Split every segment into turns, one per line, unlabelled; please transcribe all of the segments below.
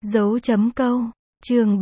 Dấu chấm câu. Chương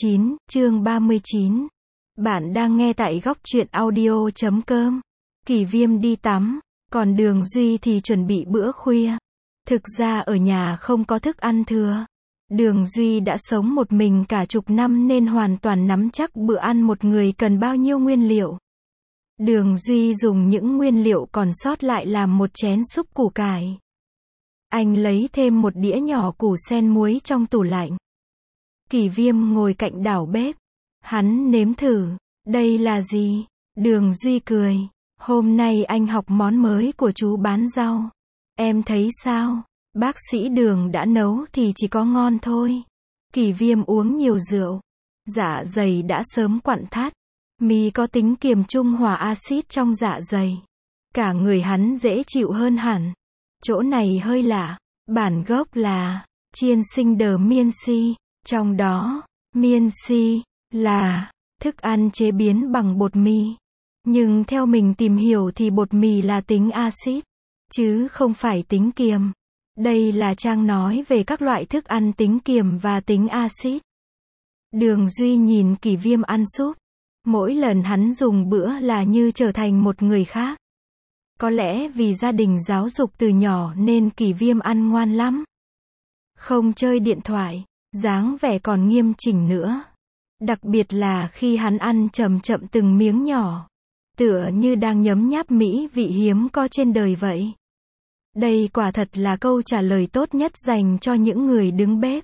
39. Bạn đang nghe tại góc truyện audio.com. Kỳ Viêm đi tắm, còn Đường Duy thì chuẩn bị bữa khuya. Thực ra ở nhà không có thức ăn thừa. Đường Duy đã sống một mình cả chục năm nên hoàn toàn nắm chắc bữa ăn một người cần bao nhiêu nguyên liệu. Đường Duy dùng những nguyên liệu còn sót lại làm một chén súp củ cải. Anh lấy thêm một đĩa nhỏ củ sen muối trong tủ lạnh. Kỳ Viêm ngồi cạnh đảo bếp. Hắn nếm thử. Đây là gì? Đường Duy cười. Hôm nay anh học món mới của chú bán rau. Em thấy sao? Bác sĩ Đường đã nấu thì chỉ có ngon thôi. Kỳ Viêm uống nhiều rượu. Dạ dày đã sớm quặn thắt. Mì có tính kiềm trung hòa axit trong dạ dày. Cả người hắn dễ chịu hơn hẳn. Chỗ này hơi lạ. Bản gốc là chiên sinh đờ miên si. Trong đó, miên si là thức ăn chế biến bằng bột mì. Nhưng theo mình tìm hiểu thì bột mì là tính axit, chứ không phải tính kiềm. Đây là trang nói về các loại thức ăn tính kiềm và tính axit. Đường Duy nhìn Kỳ Viêm ăn súp. Mỗi lần hắn dùng bữa là như trở thành một người khác. Có lẽ vì gia đình giáo dục từ nhỏ nên Kỳ Viêm ăn ngoan lắm. Không chơi điện thoại, dáng vẻ còn nghiêm chỉnh nữa. Đặc biệt là khi hắn ăn chậm chậm từng miếng nhỏ. Tựa như đang nhấm nháp mỹ vị hiếm có trên đời vậy. Đây quả thật là câu trả lời tốt nhất dành cho những người đứng bếp.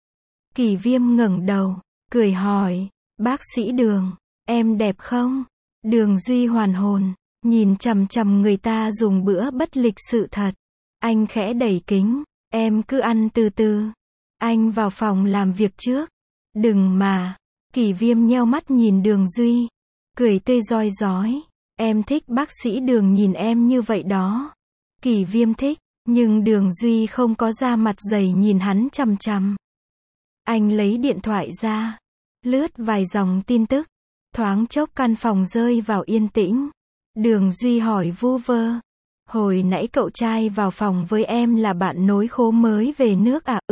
Kỳ Viêm ngẩng đầu, cười hỏi, bác sĩ Đường, em đẹp không? Đường Duy hoàn hồn, nhìn chằm chằm người ta dùng bữa bất lịch sự thật. Anh khẽ đẩy kính, em cứ ăn từ từ. Anh vào phòng làm việc trước. Đừng mà. Kỳ Viêm nheo mắt nhìn Đường Duy. Cười tươi rói rói. Em thích bác sĩ Đường nhìn em như vậy đó. Kỳ Viêm thích, nhưng Đường Duy không có da mặt dày nhìn hắn chằm chằm. Anh lấy điện thoại ra. Lướt vài dòng tin tức. Thoáng chốc căn phòng rơi vào yên tĩnh. Đường Duy hỏi vu vơ. Hồi nãy cậu trai vào phòng với em là bạn nối khố mới về nước à?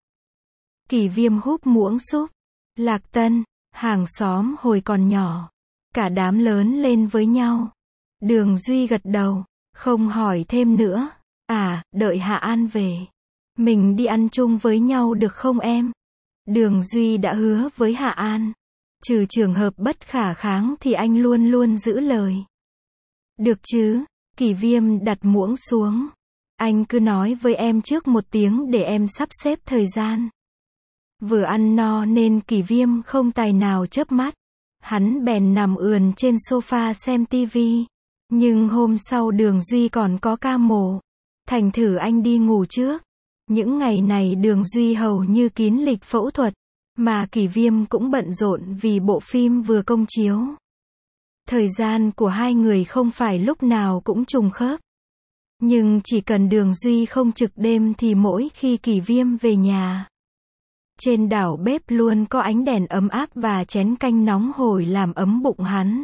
Kỳ Viêm húp muỗng súp. Lạc Tân, hàng xóm hồi còn nhỏ. Cả đám lớn lên với nhau. Đường Duy gật đầu, không hỏi thêm nữa. À, đợi Hạ An về. Mình đi ăn chung với nhau được không em? Đường Duy đã hứa với Hạ An. Trừ trường hợp bất khả kháng thì anh luôn luôn giữ lời. Được chứ? Kỳ Viêm đặt muỗng xuống. Anh cứ nói với em trước một tiếng để em sắp xếp thời gian. Vừa ăn no nên Kỳ Viêm không tài nào chớp mắt. Hắn bèn nằm ườn trên sofa xem tivi. Nhưng hôm sau Đường Duy còn có ca mổ. Thành thử anh đi ngủ trước. Những ngày này Đường Duy hầu như kín lịch phẫu thuật. Mà Kỳ Viêm cũng bận rộn vì bộ phim vừa công chiếu. Thời gian của hai người không phải lúc nào cũng trùng khớp. Nhưng chỉ cần Đường Duy không trực đêm thì mỗi khi Kỳ Viêm về nhà. Trên đảo bếp luôn có ánh đèn ấm áp và chén canh nóng hổi làm ấm bụng hắn.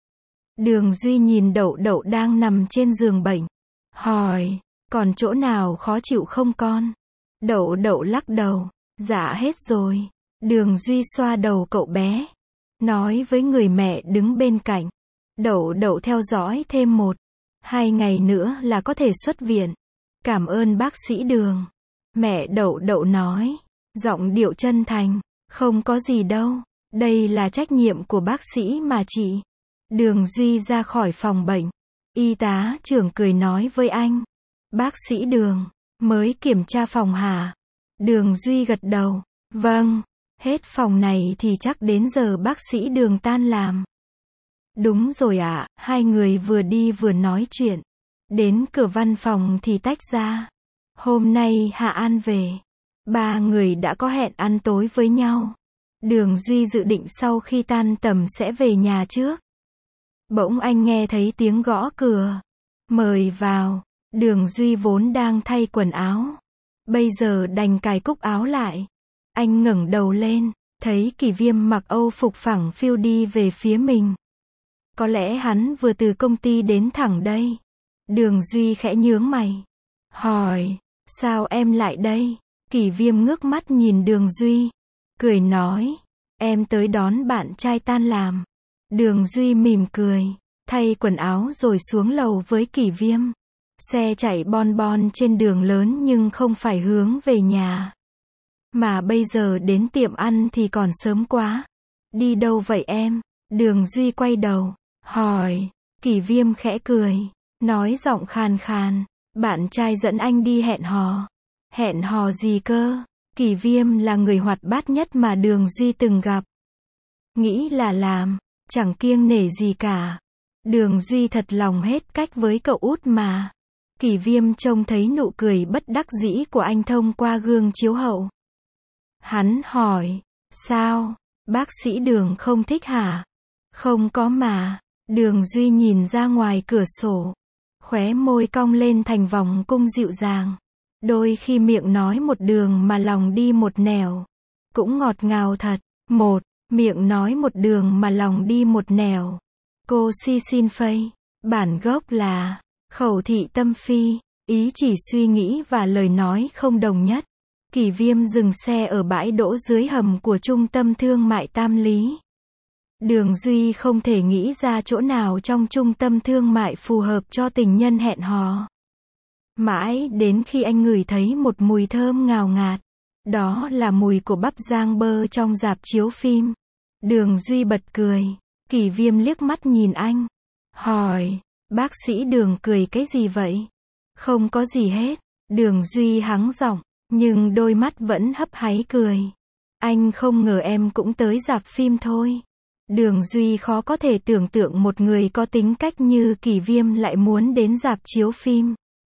Đường Duy nhìn Đậu Đậu đang nằm trên giường bệnh. Hỏi, còn chỗ nào khó chịu không con? Đậu Đậu lắc đầu, dạ hết rồi. Đường Duy xoa đầu cậu bé. Nói với người mẹ đứng bên cạnh. Đậu Đậu theo dõi thêm 1-2 ngày nữa là có thể xuất viện. Cảm ơn bác sĩ Đường. Mẹ Đậu Đậu nói. Giọng điệu chân thành. Không có gì đâu. Đây là trách nhiệm của bác sĩ mà chị. Đường Duy ra khỏi phòng bệnh. Y tá trưởng cười nói với anh. Bác sĩ Đường, mới kiểm tra phòng hả? Đường Duy gật đầu. Vâng. Hết phòng này thì chắc đến giờ bác sĩ Đường tan làm. Đúng rồi ạ. Hai người vừa đi vừa nói chuyện. Đến cửa văn phòng thì tách ra. Hôm nay Hạ An về. Ba người đã có hẹn ăn tối với nhau. Đường Duy dự định sau khi tan tầm sẽ về nhà trước. Bỗng anh nghe thấy tiếng gõ cửa. Mời vào. Đường Duy vốn đang thay quần áo. Bây giờ đành cài cúc áo lại. Anh ngẩng đầu lên, thấy Kỳ Viêm mặc âu phục phẳng phiu đi về phía mình. Có lẽ hắn vừa từ công ty đến thẳng đây. Đường Duy khẽ nhướng mày. Hỏi, sao em lại đây? Kỷ Viêm ngước mắt nhìn Đường Duy, cười nói, em tới đón bạn trai tan làm. Đường Duy mỉm cười, thay quần áo rồi xuống lầu với Kỷ Viêm. Xe chạy bon bon trên đường lớn nhưng không phải hướng về nhà. Mà bây giờ đến tiệm ăn thì còn sớm quá. Đi đâu vậy em? Đường Duy quay đầu, hỏi. Kỷ Viêm khẽ cười, nói giọng khàn khàn, bạn trai dẫn anh đi hẹn hò. Hẹn hò gì cơ? Kỷ Viêm là người hoạt bát nhất mà Đường Duy từng gặp. Nghĩ là làm, chẳng kiêng nể gì cả. Đường Duy thật lòng hết cách với cậu út mà. Kỷ Viêm trông thấy nụ cười bất đắc dĩ của anh thông qua gương chiếu hậu. Hắn hỏi, sao, bác sĩ Đường không thích hả? Không có mà. Đường Duy nhìn ra ngoài cửa sổ, khóe môi cong lên thành vòng cung dịu dàng. Đôi khi miệng nói một đường mà lòng đi một nẻo. Cũng ngọt ngào thật. Miệng nói một đường mà lòng đi một nẻo. Cô si xin phây. Bản gốc là khẩu thị tâm phi, ý chỉ suy nghĩ và lời nói không đồng nhất. Kỷ Viêm dừng xe ở bãi đỗ dưới hầm của trung tâm thương mại Tam Lý. Đường Duy không thể nghĩ ra chỗ nào trong trung tâm thương mại phù hợp cho tình nhân hẹn hò. Mãi đến khi anh ngửi thấy một mùi thơm ngào ngạt. Đó là mùi của bắp rang bơ trong rạp chiếu phim. Đường Duy bật cười. Kỷ Viêm liếc mắt nhìn anh, hỏi, bác sĩ Đường cười cái gì vậy? Không có gì hết. Đường Duy hắng giọng, nhưng đôi mắt vẫn hấp háy cười. Anh không ngờ em cũng tới rạp phim thôi. Đường Duy khó có thể tưởng tượng một người có tính cách như Kỷ Viêm lại muốn đến rạp chiếu phim.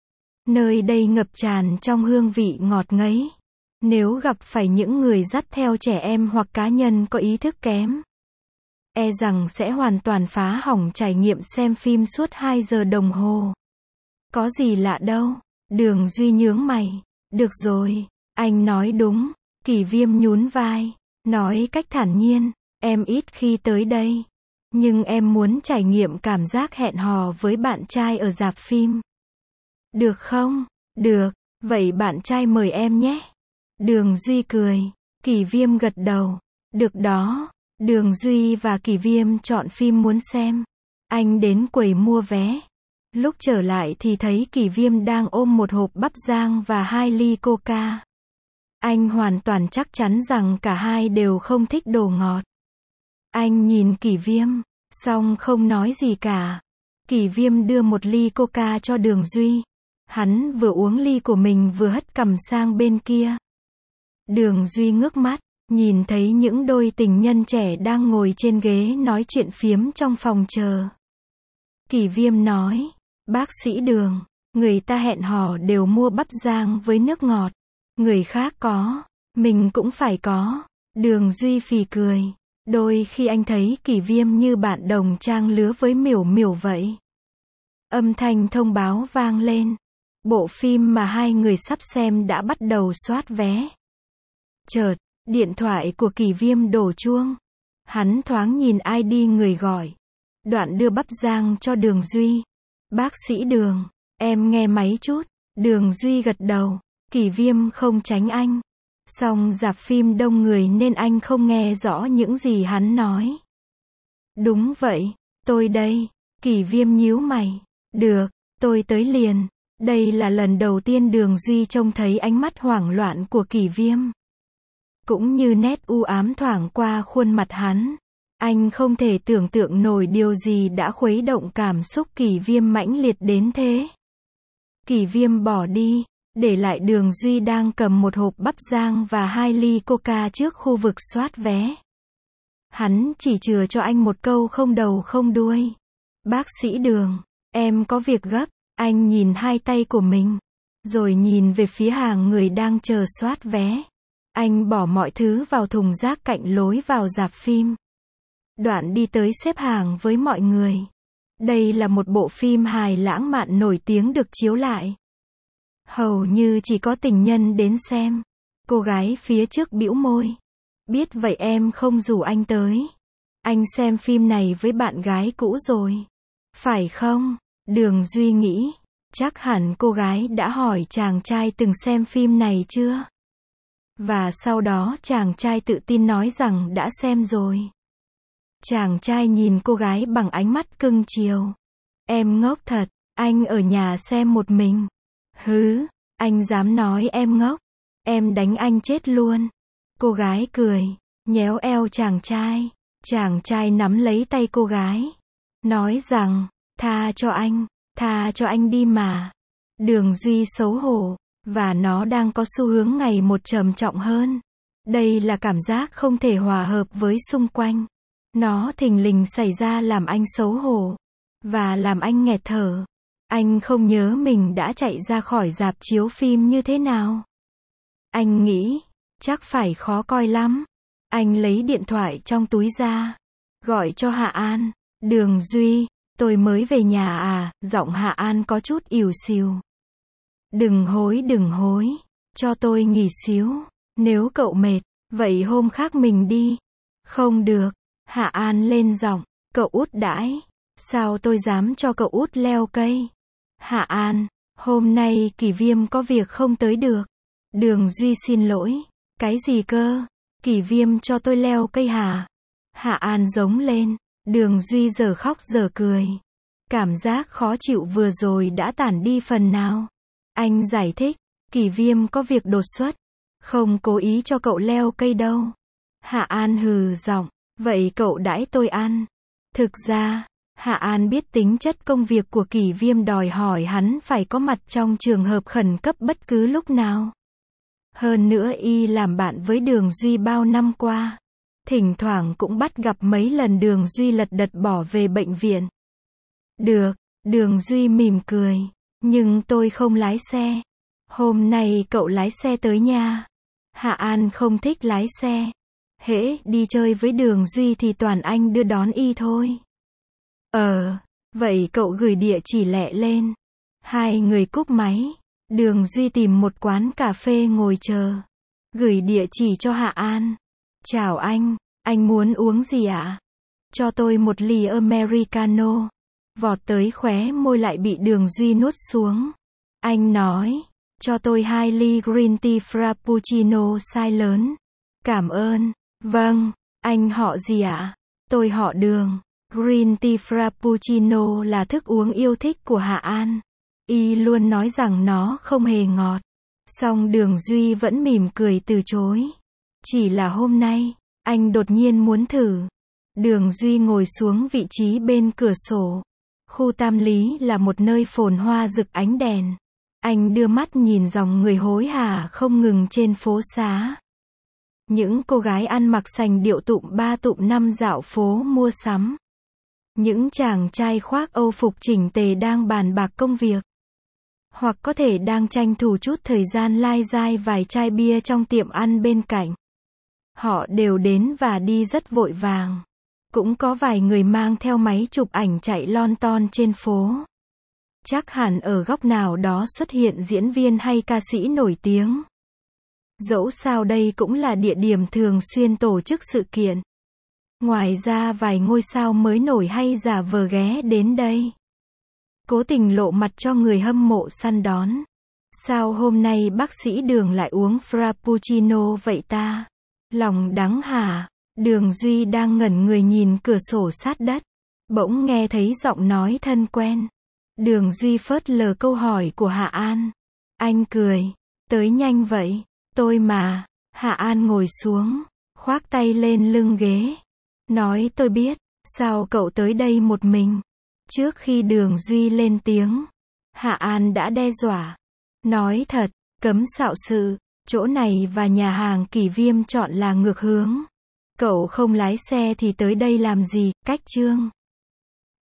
Nơi đây ngập tràn trong hương vị ngọt ngấy. Nếu gặp phải những người dắt theo trẻ em hoặc cá nhân có ý thức kém, e rằng sẽ hoàn toàn phá hỏng trải nghiệm xem phim suốt 2 giờ đồng hồ. Có gì lạ đâu. Đường Duy nhướng mày. Được rồi, anh nói đúng. Kỷ Viêm nhún vai, nói cách thản nhiên, em ít khi tới đây. Nhưng em muốn trải nghiệm cảm giác hẹn hò với bạn trai ở rạp phim. Được không? Được, vậy bạn trai mời em nhé. Đường Duy cười. Kỷ Viêm gật đầu. Được đó. Đường Duy và Kỷ Viêm chọn phim muốn xem. Anh đến quầy mua vé. Lúc trở lại thì thấy Kỷ Viêm đang ôm một hộp bắp rang và 2 ly coca. Anh hoàn toàn chắc chắn rằng cả hai đều không thích đồ ngọt. Anh nhìn Kỷ Viêm, xong không nói gì cả. Kỷ Viêm đưa một ly coca cho Đường Duy. Hắn vừa uống ly của mình vừa hất cằm sang bên kia. Đường Duy ngước mắt, nhìn thấy những đôi tình nhân trẻ đang ngồi trên ghế nói chuyện phiếm trong phòng chờ. Kỷ Viêm nói, bác sĩ Đường, người ta hẹn hò đều mua bắp rang với nước ngọt. Người khác có, mình cũng phải có. Đường Duy phì cười. Đôi khi anh thấy Kỷ Viêm như bạn đồng trang lứa với Miểu Miểu vậy. Âm thanh thông báo vang lên. Bộ phim mà hai người sắp xem đã bắt đầu soát vé. Chợt, điện thoại của Kỷ Viêm đổ chuông. Hắn thoáng nhìn ID người gọi. Đoạn đưa bắp rang cho Đường Duy. Bác sĩ Đường, em nghe máy chút. Đường Duy gật đầu. Kỷ Viêm không tránh anh. Song rạp phim đông người nên anh không nghe rõ những gì hắn nói. Đúng vậy, tôi đây. Kỷ Viêm nhíu mày. Được, tôi tới liền. Đây là lần đầu tiên Đường Duy trông thấy ánh mắt hoảng loạn của Kỷ Viêm. Cũng như nét u ám thoảng qua khuôn mặt hắn. Anh không thể tưởng tượng nổi điều gì đã khuấy động cảm xúc Kỷ Viêm mãnh liệt đến thế. Kỷ Viêm bỏ đi, để lại Đường Duy đang cầm một hộp bắp rang và 2 ly coca trước khu vực soát vé. Hắn chỉ chừa cho anh một câu không đầu không đuôi. Bác sĩ Đường, em có việc gấp. Anh nhìn hai tay của mình, rồi nhìn về phía hàng người đang chờ soát vé. Anh bỏ mọi thứ vào thùng rác cạnh lối vào rạp phim. Đoạn đi tới xếp hàng với mọi người. Đây là một bộ phim hài lãng mạn nổi tiếng được chiếu lại. Hầu như chỉ có tình nhân đến xem. Cô gái phía trước bĩu môi. Biết vậy em không rủ anh tới. Anh xem phim này với bạn gái cũ rồi. Phải không? Đường Duy nghĩ. Chắc hẳn cô gái đã hỏi chàng trai từng xem phim này chưa? Và sau đó chàng trai tự tin nói rằng đã xem rồi. Chàng trai nhìn cô gái bằng ánh mắt cưng chiều. Em ngốc thật, anh ở nhà xem một mình. Hứ, anh dám nói em ngốc, em đánh anh chết luôn. Cô gái cười, nhéo eo chàng trai. Chàng trai nắm lấy tay cô gái, nói rằng, tha cho anh đi mà. Đường Duy xấu hổ, và nó đang có xu hướng ngày một trầm trọng hơn. Đây là cảm giác không thể hòa hợp với xung quanh. Nó thình lình xảy ra làm anh xấu hổ, và làm anh nghẹt thở. Anh không nhớ mình đã chạy ra khỏi rạp chiếu phim như thế nào. Anh nghĩ, chắc phải khó coi lắm. Anh lấy điện thoại trong túi ra, gọi cho Hạ An. Đường Duy, tôi mới về nhà à, giọng Hạ An có chút ỉu xìu. Đừng hối, cho tôi nghỉ xíu. Nếu cậu mệt, vậy hôm khác mình đi. Không được, Hạ An lên giọng, cậu út đãi. Sao tôi dám cho cậu út leo cây? Hạ An, hôm nay Kỷ Viêm có việc không tới được. Đường Duy xin lỗi. Cái gì cơ? Kỷ Viêm cho tôi leo cây hả? Hạ An giống lên. Đường Duy giờ khóc giờ cười. Cảm giác khó chịu vừa rồi đã tản đi phần nào. Anh giải thích, Kỷ Viêm có việc đột xuất, không cố ý cho cậu leo cây đâu. Hạ An hừ giọng, vậy cậu đãi tôi ăn. Thực ra, Hạ An biết tính chất công việc của Kỷ Viêm đòi hỏi hắn phải có mặt trong trường hợp khẩn cấp bất cứ lúc nào. Hơn nữa y làm bạn với Đường Duy bao năm qua. Thỉnh thoảng cũng bắt gặp mấy lần Đường Duy lật đật bỏ về bệnh viện. Được, Đường Duy mỉm cười. Nhưng tôi không lái xe. Hôm nay cậu lái xe tới nha. Hạ An không thích lái xe. Hễ đi chơi với Đường Duy thì toàn anh đưa đón y thôi. Vậy cậu gửi địa chỉ lẹ lên. Hai người cúp máy. Đường Duy tìm một quán cà phê ngồi chờ. Gửi địa chỉ cho Hạ An. Chào anh muốn uống gì ạ? Cho tôi một ly Americano. Vọt tới khóe môi lại bị Đường Duy nuốt xuống. Anh nói, cho tôi 2 ly green tea frappuccino size lớn. Cảm ơn. Vâng, anh họ gì ạ? Tôi họ Đường. Green tea frappuccino là thức uống yêu thích của Hạ An. Y luôn nói rằng nó không hề ngọt. Song Đường Duy vẫn mỉm cười từ chối. Chỉ là hôm nay, anh đột nhiên muốn thử. Đường Duy ngồi xuống vị trí bên cửa sổ. Khu Tam Lý là một nơi phồn hoa rực ánh đèn. Anh đưa mắt nhìn dòng người hối hả không ngừng trên phố xá. Những cô gái ăn mặc sành điệu tụm 3 tụm 5 dạo phố mua sắm. Những chàng trai khoác âu phục chỉnh tề đang bàn bạc công việc. Hoặc có thể đang tranh thủ chút thời gian lai dai vài chai bia trong tiệm ăn bên cạnh. Họ đều đến và đi rất vội vàng. Cũng có vài người mang theo máy chụp ảnh chạy lon ton trên phố. Chắc hẳn ở góc nào đó xuất hiện diễn viên hay ca sĩ nổi tiếng. Dẫu sao đây cũng là địa điểm thường xuyên tổ chức sự kiện. Ngoài ra vài ngôi sao mới nổi hay giả vờ ghé đến đây. Cố tình lộ mặt cho người hâm mộ săn đón. Sao hôm nay bác sĩ Đường lại uống frappuccino vậy ta? Lòng đắng hả? Đường Duy đang ngẩn người nhìn cửa sổ sát đất. Bỗng nghe thấy giọng nói thân quen. Đường Duy phớt lờ câu hỏi của Hạ An. Anh cười. Tới nhanh vậy. Tôi mà. Hạ An ngồi xuống. Khoác tay lên lưng ghế. Nói tôi biết. Sao cậu tới đây một mình? Trước khi Đường Duy lên tiếng, Hạ An đã đe dọa. Nói thật, cấm xạo sự. Chỗ này và nhà hàng Kỷ Viêm chọn là ngược hướng. Cậu không lái xe thì tới đây làm gì? Cách chương